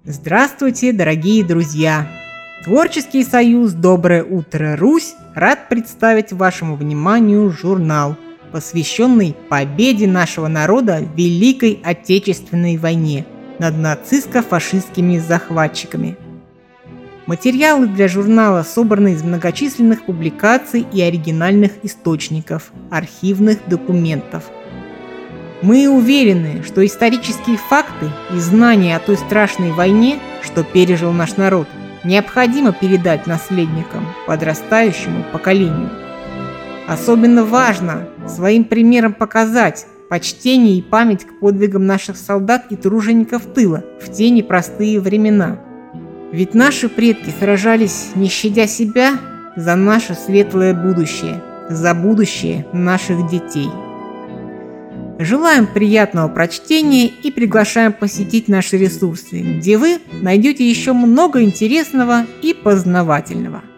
Здравствуйте, дорогие друзья! Творческий союз «Доброе утро, Русь» рад представить вашему вниманию журнал, посвященный победе нашего народа в Великой Отечественной войне над нацистско-фашистскими захватчиками. Материалы для журнала собраны из многочисленных публикаций и оригинальных источников, архивных документов. Мы уверены, что исторические факты и знания о той страшной войне, что пережил наш народ, необходимо передать наследникам, подрастающему поколению. Особенно важно своим примером показать почтение и память к подвигам наших солдат и тружеников тыла в те непростые времена. Ведь наши предки сражались, не щадя себя, за наше светлое будущее, за будущее наших детей. Желаем приятного прочтения и приглашаем посетить наши ресурсы, где вы найдете еще много интересного и познавательного.